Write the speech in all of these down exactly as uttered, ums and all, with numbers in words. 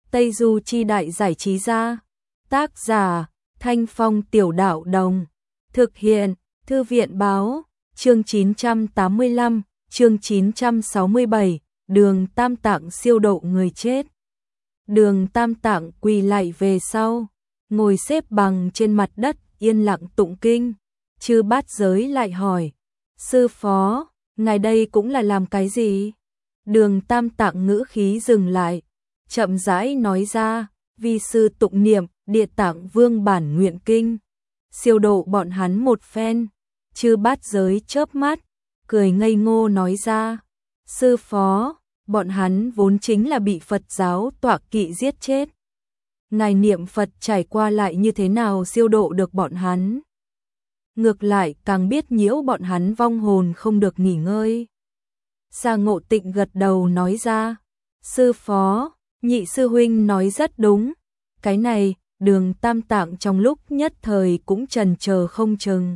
Tây Du Chi Đại Giải Trí Gia. Tác giả Thanh Phong Tiểu Đạo Đồng. Thực hiện Thư viện Báo. Chương chín trăm tám mươi lăm, chương chín trăm sáu mươi bảy, Đường Tam Tạng siêu độ người chết. Đường Tam Tạng quỳ lạy về sau, ngồi xếp bằng trên mặt đất, yên lặng tụng kinh. Chư Bát Giới lại hỏi: "Sư phó, ngài đây cũng là làm cái gì?" Đường Tam Tạng ngữ khí dừng lại, chậm rãi nói ra: "Vi sư tụng niệm Địa Tạng Vương bản nguyện kinh, siêu độ bọn hắn một phen." Chư Bát Giới chớp mắt, cười ngây ngô nói ra: "Sư phó, bọn hắn vốn chính là bị Phật giáo tọa kỵ giết chết. Ngài niệm Phật trải qua lại như thế nào siêu độ được bọn hắn? Ngược lại càng biết nhiễu bọn hắn vong hồn không được nghỉ ngơi." Sa Ngộ Tịnh gật đầu nói ra: "Sư phó, nhị sư huynh nói rất đúng. Cái này, Đường Tam Tạng trong lúc nhất thời cũng trần chờ không chừng."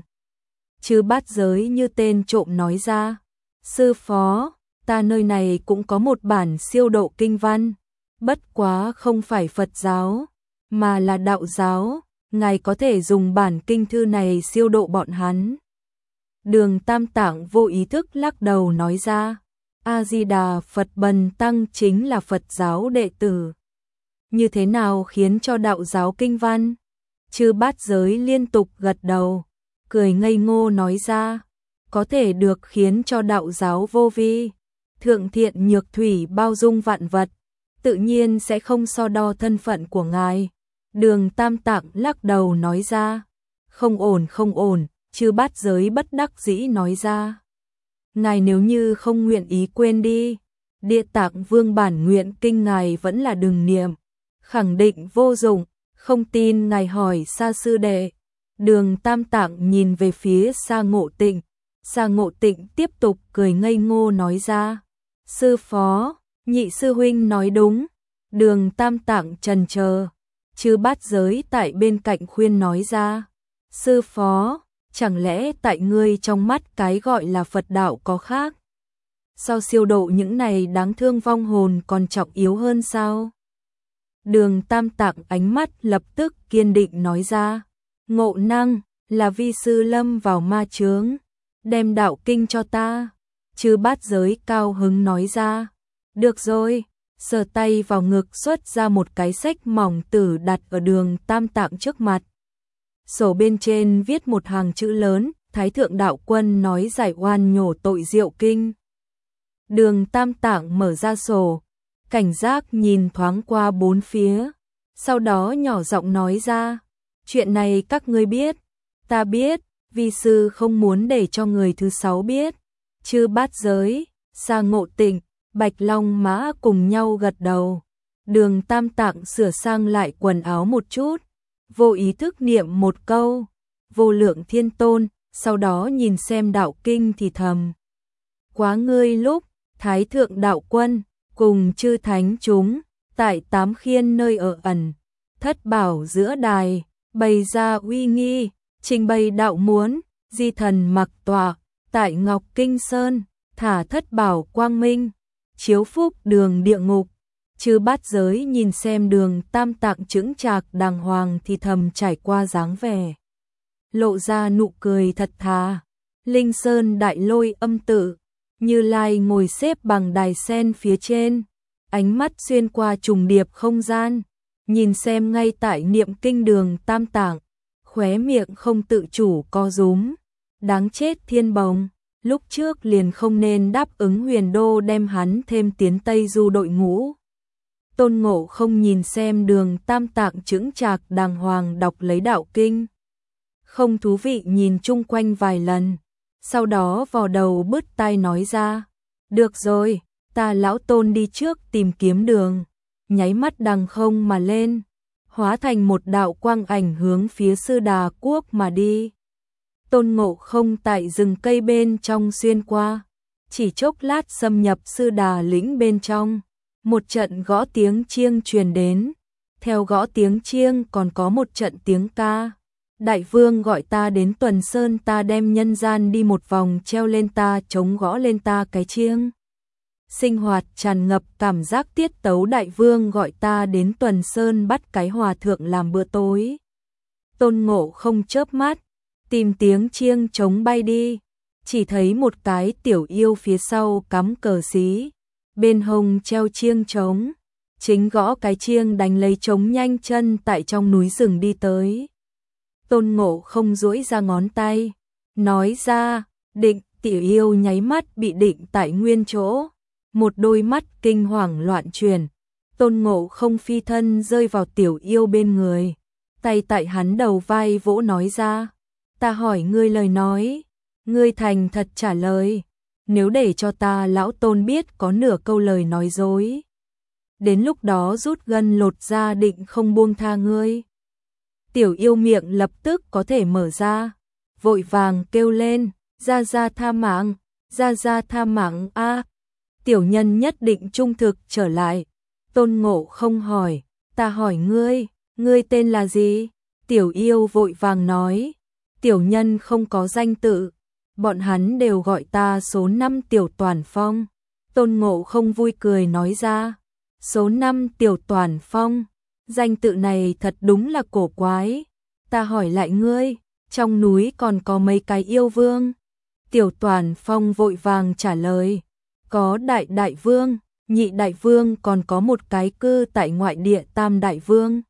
Chư Bát Giới như tên trộm nói ra: "Sư phó, ta nơi này cũng có một bản siêu độ kinh văn, bất quá không phải Phật giáo, mà là đạo giáo, ngài có thể dùng bản kinh thư này siêu độ bọn hắn." Đường Tam Tạng vô ý thức lắc đầu nói ra: "A-di-đà Phật, bần tăng chính là Phật giáo đệ tử. Như thế nào khiến cho đạo giáo kinh văn?" Chư Bát Giới liên tục gật đầu, cười ngây ngô nói ra: "Có thể được khiến cho đạo giáo vô vi, thượng thiện nhược thủy, bao dung vạn vật, tự nhiên sẽ không so đo thân phận của ngài." Đường Tam Tạng lắc đầu nói ra: "Không ổn không ổn." Chư Bát Giới bất đắc dĩ nói ra: "Ngài nếu như không nguyện ý quên đi, Địa Tạng Vương bản nguyện kinh ngài vẫn là đừng niệm, khẳng định vô dụng, không tin ngài hỏi Sa sư đệ." Đường Tam Tạng nhìn về phía Sa Ngộ Tịnh, Sa Ngộ Tịnh tiếp tục cười ngây ngô nói ra: "Sư phó, nhị sư huynh nói đúng." Đường Tam Tạng trần chờ, Chư Bát Giới tại bên cạnh khuyên nói ra: "Sư phó, chẳng lẽ tại ngươi trong mắt cái gọi là Phật đạo có khác? Sao siêu độ những này đáng thương vong hồn còn trọng yếu hơn sao?" Đường Tam Tạng ánh mắt lập tức kiên định nói ra: "Ngộ năng, là vi sư lâm vào ma chướng, đem đạo kinh cho ta." Chư Bát Giới cao hứng nói ra: "Được rồi." Sờ tay vào ngực xuất ra một cái sách mỏng tử đặt ở Đường Tam Tạng trước mặt. Sổ bên trên viết một hàng chữ lớn: "Thái thượng đạo quân nói giải oan nhổ tội diệu kinh." Đường Tam Tạng mở ra sổ, cảnh giác nhìn thoáng qua bốn phía, sau đó nhỏ giọng nói ra: "Chuyện này các ngươi biết?" "Ta biết, vi sư không muốn để cho người thứ sáu biết." Chư Bát Giới, Sa Ngộ Tịnh, Bạch Long Mã cùng nhau gật đầu. Đường Tam Tạng sửa sang lại quần áo một chút, vô ý thức niệm một câu: "Vô lượng thiên tôn", sau đó nhìn xem đạo kinh thì thầm: "Quá ngươi lúc Thái thượng đạo quân cùng chư thánh chúng tại Tám Khiên nơi ở ẩn, thất bảo giữa đài, bày ra uy nghi, trình bày đạo muốn, di thần mặc tọa, tại Ngọc Kinh Sơn, thả thất bảo quang minh, chiếu phúc đường địa ngục." Chư Bát Giới nhìn xem Đường Tam Tạng chững chạc đàng hoàng thì thầm trải qua dáng vẻ, lộ ra nụ cười thật thà. Linh Sơn Đại Lôi Âm Tự, Như Lai ngồi xếp bằng đài sen phía trên, ánh mắt xuyên qua trùng điệp không gian, nhìn xem ngay tại niệm kinh Đường Tam Tạng, khóe miệng không tự chủ co rúm. Đáng chết Thiên Bồng, lúc trước liền không nên đáp ứng Huyền Đô đem hắn thêm tiến Tây Du đội ngũ. Tôn Ngộ không nhìn xem Đường Tam Tạng chững chạc đàng hoàng đọc lấy đạo kinh, không thú vị nhìn chung quanh vài lần, sau đó vò đầu bứt tai nói ra: "Được rồi, ta lão Tôn đi trước tìm kiếm đường." Nháy mắt đằng không mà lên, hóa thành một đạo quang ảnh hướng phía Sư Đà Quốc mà đi. Tôn Ngộ không tại rừng cây bên trong xuyên qua, chỉ chốc lát xâm nhập Sư Đà lĩnh bên trong. Một trận gõ tiếng chiêng truyền đến, theo gõ tiếng chiêng còn có một trận tiếng ca: "Đại vương gọi ta đến Tuần Sơn, ta đem nhân gian đi một vòng, treo lên ta trống gõ lên ta cái chiêng." sinh hoạt tràn ngập cảm giác tiết tấu. Đại vương gọi ta đến Tuần Sơn bắt cái hòa thượng làm bữa tối. Tôn Ngộ Không chớp mắt, tìm tiếng chiêng trống bay đi, chỉ thấy một cái tiểu yêu phía sau cắm cờ xí, bên hông treo chiêng trống, chính gõ cái chiêng đánh lấy trống nhanh chân tại trong núi rừng đi tới. Tôn Ngộ Không duỗi ra ngón tay, nói ra, định. Tiểu yêu nháy mắt bị định tại nguyên chỗ, một đôi mắt kinh hoàng loạn chuyển. Tôn Ngộ Không phi thân rơi vào tiểu yêu bên người, tay tại hắn đầu vai vỗ nói ra, ta hỏi ngươi lời nói, ngươi thành thật trả lời, nếu để cho ta lão Tôn biết có nửa câu lời nói dối, đến lúc đó rút gân lột ra định không buông tha ngươi. Tiểu yêu miệng lập tức có thể mở ra, vội vàng kêu lên, Gia Gia tha mạng, Gia Gia tha mạng a. Tiểu nhân nhất định trung thực trở lại. Tôn Ngộ Không hỏi, ta hỏi ngươi, ngươi tên là gì? Tiểu yêu vội vàng nói, tiểu nhân không có danh tự, bọn hắn đều gọi ta số năm Tiểu Toàn Phong. Tôn Ngộ Không vui cười nói ra, số năm Tiểu Toàn Phong, danh tự này thật đúng là cổ quái. Ta hỏi lại ngươi, trong núi còn có mấy cái yêu vương? Tiểu Toàn Phong vội vàng trả lời, có đại đại vương, nhị đại vương, còn có một cái cư tại ngoại địa tam đại vương.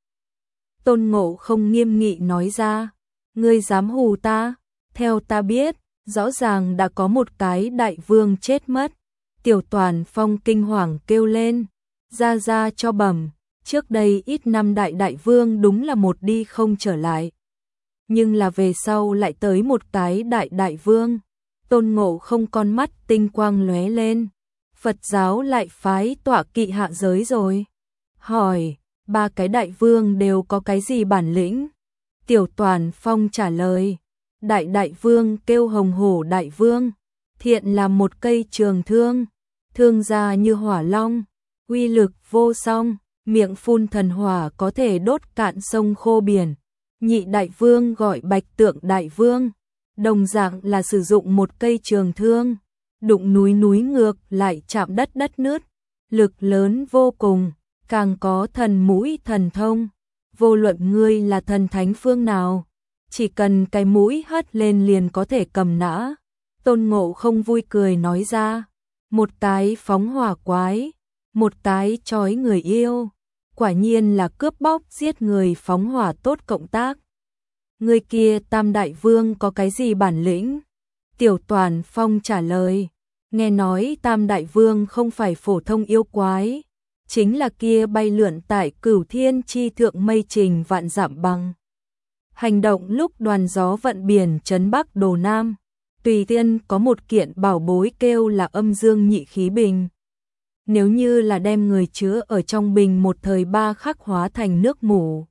Tôn Ngộ Không nghiêm nghị nói ra, ngươi dám hù ta? Theo ta biết, rõ ràng đã có một cái đại vương chết mất. Tiểu Toàn Phong kinh hoàng kêu lên, Gia Gia cho bẩm, trước đây ít năm đại đại vương đúng là một đi không trở lại, nhưng là về sau lại tới một cái đại đại vương. Tôn Ngộ Không con mắt tinh quang lóe lên, Phật giáo lại phái tọa kỵ hạ giới rồi. Hỏi, ba cái đại vương đều có cái gì bản lĩnh? Tiểu Toàn Phong trả lời, đại đại vương kêu Hồng Hổ đại vương, thiện là một cây trường thương, thương ra như hỏa long, uy lực vô song, miệng phun thần hỏa có thể đốt cạn sông khô biển. Nhị đại vương gọi Bạch Tượng đại vương, đồng dạng là sử dụng một cây trường thương, đụng núi núi ngược lại chạm đất đất nứt, lực lớn vô cùng, càng có thần mũi thần thông. Vô luận ngươi là thần thánh phương nào, chỉ cần cái mũi hất lên liền có thể cầm nã. Tôn Ngộ Không vui cười nói ra, một cái phóng hỏa quái, một cái trói người yêu, quả nhiên là cướp bóc giết người phóng hỏa tốt cộng tác. Người kia tam đại vương có cái gì bản lĩnh? Tiểu Toàn Phong trả lời, nghe nói tam đại vương không phải phổ thông yêu quái, chính là kia bay lượn tại cửu thiên chi thượng mây trình vạn dặm băng. Hành động lúc đoàn gió vận biển trấn Bắc Đồ Nam, tùy tiên có một kiện bảo bối kêu là âm dương nhị khí bình. Nếu như là đem người chứa ở trong bình một thời ba khắc hóa thành nước mủ.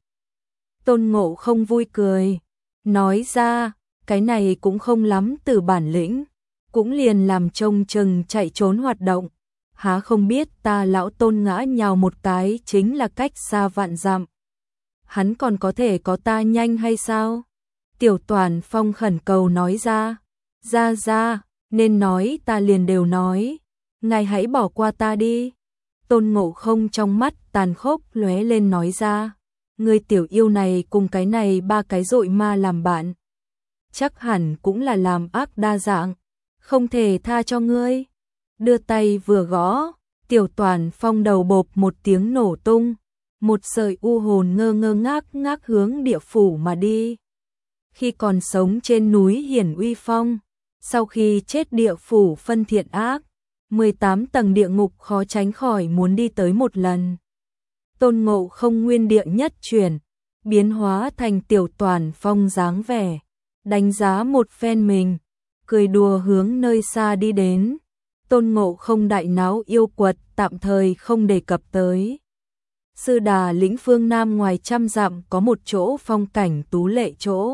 Tôn Ngộ Không vui cười, nói ra, cái này cũng không lắm từ bản lĩnh, cũng liền làm trông chừng chạy trốn hoạt động. Há không biết ta lão Tôn ngã nhào một cái chính là cách xa vạn dặm. Hắn còn có thể có ta nhanh hay sao? Tiểu Toàn Phong khẩn cầu nói ra, ra ra, nên nói ta liền đều nói, ngài hãy bỏ qua ta đi. Tôn Ngộ Không trong mắt tàn khốc lóe lên nói ra, người tiểu yêu này cùng cái này ba cái dội ma làm bạn, chắc hẳn cũng là làm ác đa dạng, không thể tha cho ngươi. Đưa tay vừa gõ, Tiểu Toàn Phong đầu bộp một tiếng nổ tung, một sợi u hồn ngơ ngơ ngác ngác hướng địa phủ mà đi. Khi còn sống trên núi hiển uy phong, sau khi chết địa phủ phân thiện ác, mười tám tầng địa ngục khó tránh khỏi muốn đi tới một lần. Tôn Ngộ Không nguyên địa nhất chuyển, biến hóa thành Tiểu Toàn Phong dáng vẻ, đánh giá một phen mình, cười đùa hướng nơi xa đi đến. Tôn Ngộ Không đại náo yêu quật tạm thời không đề cập tới. Sư Đà lĩnh phương Nam ngoài trăm dặm có một chỗ phong cảnh tú lệ chỗ.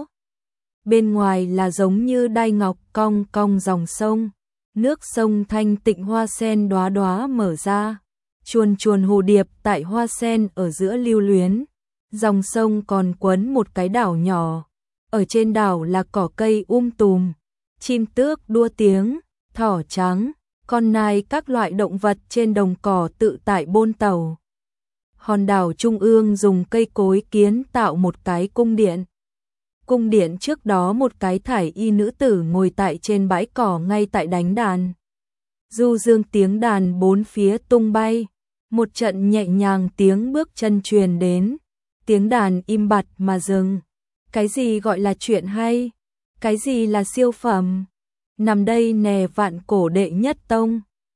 Bên ngoài là giống như đai ngọc cong cong dòng sông, nước sông thanh tịnh, hoa sen đóa đóa mở ra, chuồn chuồn hồ điệp tại hoa sen ở giữa lưu luyến. Dòng sông còn quấn một cái đảo nhỏ, ở trên đảo là cỏ cây um tùm, chim tước đua tiếng, thỏ trắng, con nai các loại động vật trên đồng cỏ tự tại bôn tàu. Hòn đảo trung ương dùng cây cối kiến tạo một cái cung điện. Cung điện trước đó một cái thải y nữ tử ngồi tại trên bãi cỏ ngay tại đánh đàn. Du dương tiếng đàn bốn phía tung bay, một trận nhẹ nhàng tiếng bước chân truyền đến, tiếng đàn im bặt mà dừng. Cái gì gọi là chuyện hay? Cái gì là siêu phẩm? Nằm đây nè vạn cổ đệ nhất tông.